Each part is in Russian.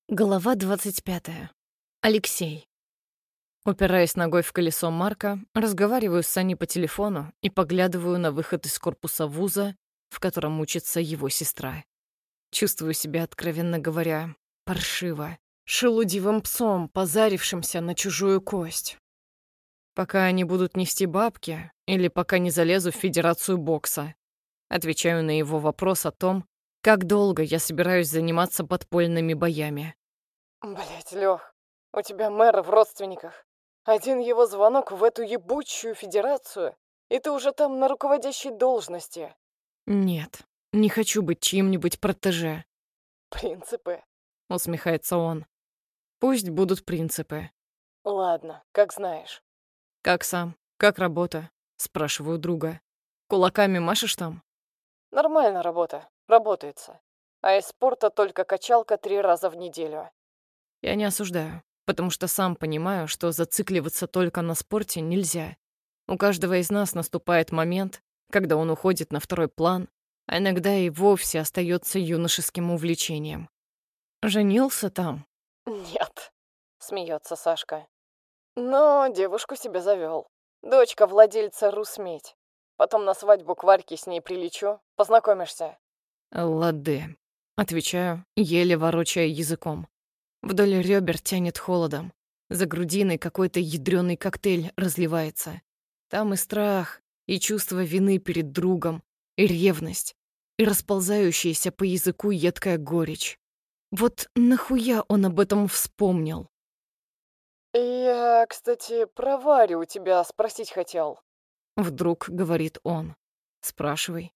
Глава 25. Алексей. Упираясь ногой в колесо Марка, разговариваю с Саней по телефону и поглядываю на выход из корпуса вуза, в котором учится его сестра. Чувствую себя, откровенно говоря, паршиво, шелудивым псом, позарившимся на чужую кость. Пока они будут нести бабки или пока не залезу в Федерацию бокса. Отвечаю на его вопрос о том, как долго я собираюсь заниматься подпольными боями. Блять, Лёх, у тебя мэр в родственниках. Один его звонок в эту ебучую федерацию, и ты уже там на руководящей должности. Нет, не хочу быть чьим-нибудь протеже, Принципы. усмехается он. Пусть будут принципы. Ладно, как знаешь. Как сам? Как работа? Спрашиваю друга. Кулаками машешь там? Нормально работа. Работается. А из спорта только качалка 3 раза в неделю. Я не осуждаю, потому что сам понимаю, что зацикливаться только на спорте нельзя. У каждого из нас наступает момент, когда он уходит на второй план, а иногда и вовсе остается юношеским увлечением. Женился там? Нет, смеется Сашка. Но девушку себе завел. Дочка владельца Русмедь. Потом на свадьбу к Варьке с ней прилечу. Познакомишься. Лады. Отвечаю, еле ворочая языком. Вдоль ребер тянет холодом. За грудиной какой-то ядрёный коктейль разливается. Там и страх, и чувство вины перед другом, и ревность, и расползающаяся по языку едкая горечь. Вот нахуя он об этом вспомнил? Я, кстати, про Варю у тебя спросить хотел. Вдруг говорит он. Спрашивай.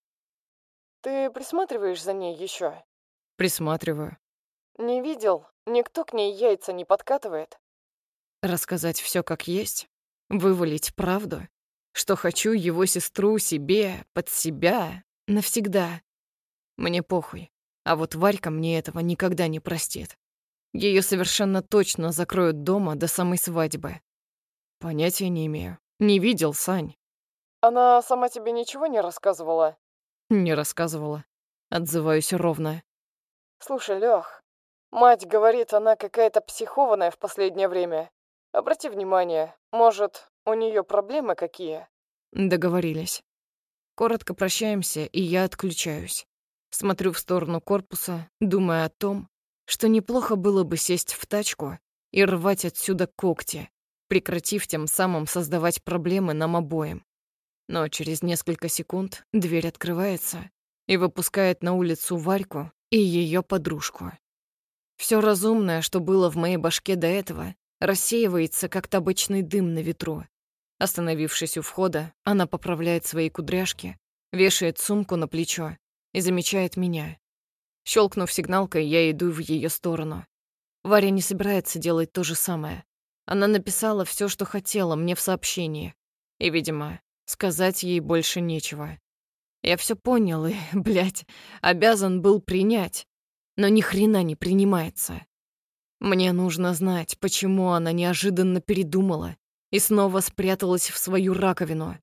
Ты присматриваешь за ней еще? Присматриваю. Не видел? Никто к ней яйца не подкатывает? Рассказать все как есть? Вывалить правду? Что хочу его сестру себе, под себя, навсегда. Мне похуй. А вот Варька мне этого никогда не простит. Ее совершенно точно закроют дома до самой свадьбы. Понятия не имею. Не видел, Сань. Она сама тебе ничего не рассказывала? Не рассказывала. Отзываюсь ровно. Слушай, Лёх, мать говорит, она какая-то психованная в последнее время. Обрати внимание, может, у нее проблемы какие? Договорились. Коротко прощаемся, и я отключаюсь. Смотрю в сторону корпуса, думая о том, что неплохо было бы сесть в тачку и рвать отсюда когти, прекратив тем самым создавать проблемы нам обоим. Но через несколько секунд дверь открывается и выпускает на улицу Варьку и ее подружку. Все разумное, что было в моей башке до этого, рассеивается, как табачный дым на ветру. Остановившись у входа, она поправляет свои кудряшки, вешает сумку на плечо и замечает меня. Щелкнув сигналкой, я иду в ее сторону. Варя не собирается делать то же самое. Она написала все, что хотела мне в сообщении. И, видимо, сказать ей больше нечего. Я все понял и, блядь, обязан был принять. Но ни хрена не принимается. Мне нужно знать, почему она неожиданно передумала и снова спряталась в свою раковину.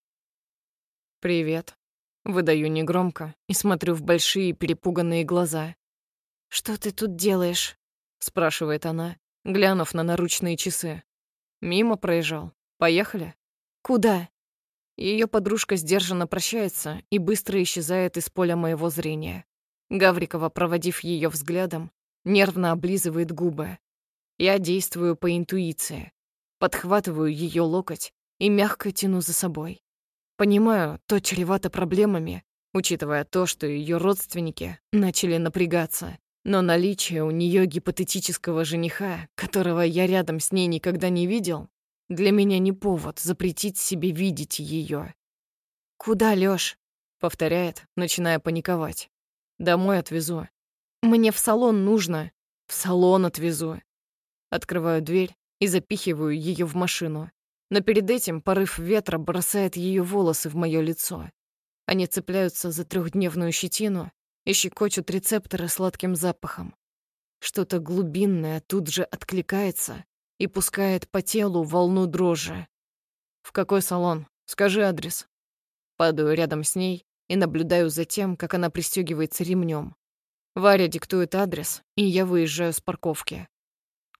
«Привет», — выдаю негромко и смотрю в большие перепуганные глаза. «Что ты тут делаешь?» — спрашивает она, глянув на наручные часы. «Мимо проезжал. Поехали?» «Куда?» Ее подружка сдержанно прощается и быстро исчезает из поля моего зрения. Гаврикова, проводив ее взглядом, нервно облизывает губы. Я действую по интуиции. Подхватываю ее локоть и мягко тяну за собой. Понимаю, то чревато проблемами, учитывая то, что ее родственники начали напрягаться. Но наличие у нее гипотетического жениха, которого я рядом с ней никогда не видел, для меня не повод запретить себе видеть ее. «Куда, Лёш?» — повторяет, начиная паниковать. «Домой отвезу». «Мне в салон нужно». «В салон отвезу». Открываю дверь и запихиваю ее в машину. Но перед этим порыв ветра бросает ее волосы в мое лицо. Они цепляются за трехдневную щетину и щекочут рецепторы сладким запахом. Что-то глубинное тут же откликается и пускает по телу волну дрожи. «В какой салон? Скажи адрес». Падаю рядом с ней и наблюдаю за тем, как она пристегивается ремнем. Варя диктует адрес, и я выезжаю с парковки.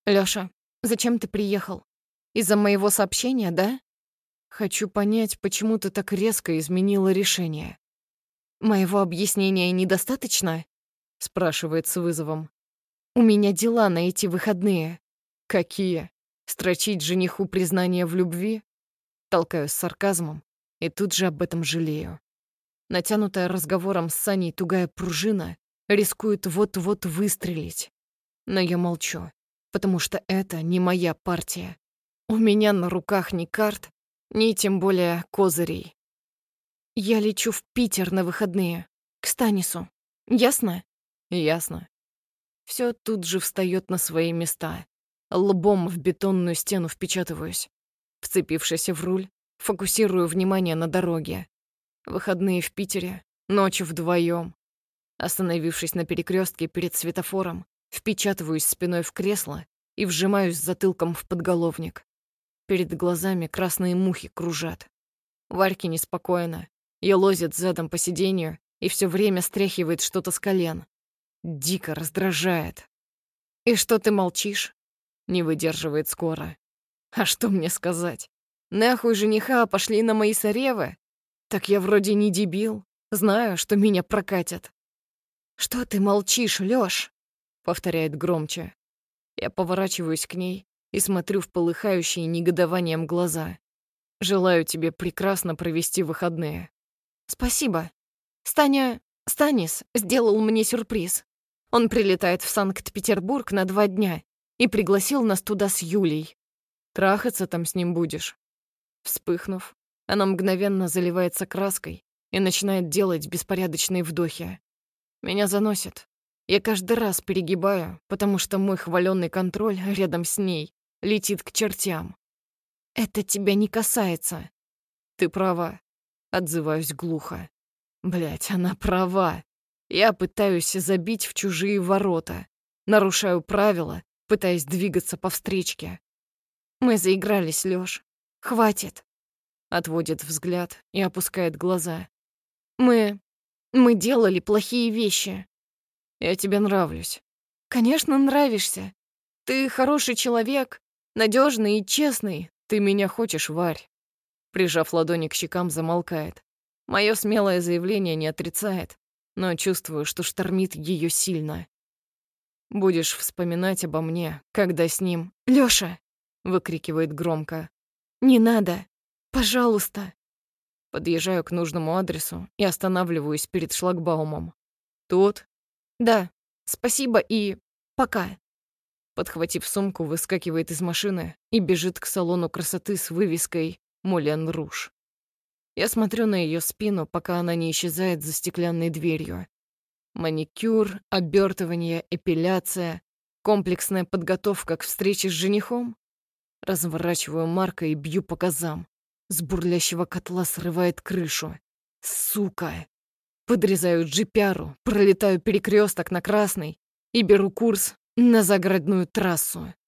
Лёша, зачем ты приехал? Из-за моего сообщения, да? Хочу понять, почему ты так резко изменила решение. Моего объяснения недостаточно? Спрашивает с вызовом. У меня дела на эти выходные. Какие? Строчить жениху признание в любви? Толкаю с сарказмом и тут же об этом жалею. Натянутая разговором с Саней тугая пружина рискует вот-вот выстрелить. Но я молчу, потому что это не моя партия. У меня на руках ни карт, ни тем более козырей. Я лечу в Питер на выходные, к Станису. Ясно? Ясно. Все тут же встает на свои места. Лбом в бетонную стену впечатываюсь. Вцепившись в руль, фокусирую внимание на дороге. Выходные в Питере, ночью вдвоем. Остановившись на перекрестке перед светофором, впечатываюсь спиной в кресло и вжимаюсь затылком в подголовник. Перед глазами красные мухи кружат. Варьке неспокойно, елозит задом по сиденью и все время стряхивает что-то с колен. Дико раздражает. «И что ты молчишь?» Не выдерживает скоро. «А что мне сказать? Нахуй жениха пошли на мои соревы? Так я вроде не дебил, знаю, что меня прокатят». «Что ты молчишь, Лёш?» Повторяет громче. Я поворачиваюсь к ней и смотрю в полыхающие негодованием глаза. «Желаю тебе прекрасно провести выходные». «Спасибо. Станис сделал мне сюрприз. Он прилетает в Санкт-Петербург на 2 дня и пригласил нас туда с Юлей. Трахаться там с ним будешь». Вспыхнув, она мгновенно заливается краской и начинает делать беспорядочные вдохи. Меня заносит. Я каждый раз перегибаю, потому что мой хваленный контроль рядом с ней летит к чертям. «Это тебя не касается». «Ты права», — отзываюсь глухо. Блядь, она права. Я пытаюсь забить в чужие ворота. Нарушаю правила, пытаясь двигаться по встречке. «Мы заигрались, Лёш. Хватит». Отводит взгляд и опускает глаза. Мы делали плохие вещи». «Я тебе нравлюсь». «Конечно, нравишься. Ты хороший человек, надежный и честный. Ты меня хочешь, Варь». Прижав ладони к щекам, замолкает. Мое смелое заявление не отрицает, но чувствую, что штормит ее сильно. «Будешь вспоминать обо мне, когда с ним...» «Лёша!» — выкрикивает громко. «Не надо! Пожалуйста!» Подъезжаю к нужному адресу и останавливаюсь перед шлагбаумом. «Тут?» «Да, спасибо и... пока». Подхватив сумку, выскакивает из машины и бежит к салону красоты с вывеской «Мулен Руж». Я смотрю на ее спину, пока она не исчезает за стеклянной дверью. Маникюр, обертывание, эпиляция, комплексная подготовка к встрече с женихом. Разворачиваю Марка и бью по газам. С бурлящего котла срывает крышу. Сука! Подрезаю джипяру, пролетаю перекресток на красный и беру курс на загородную трассу.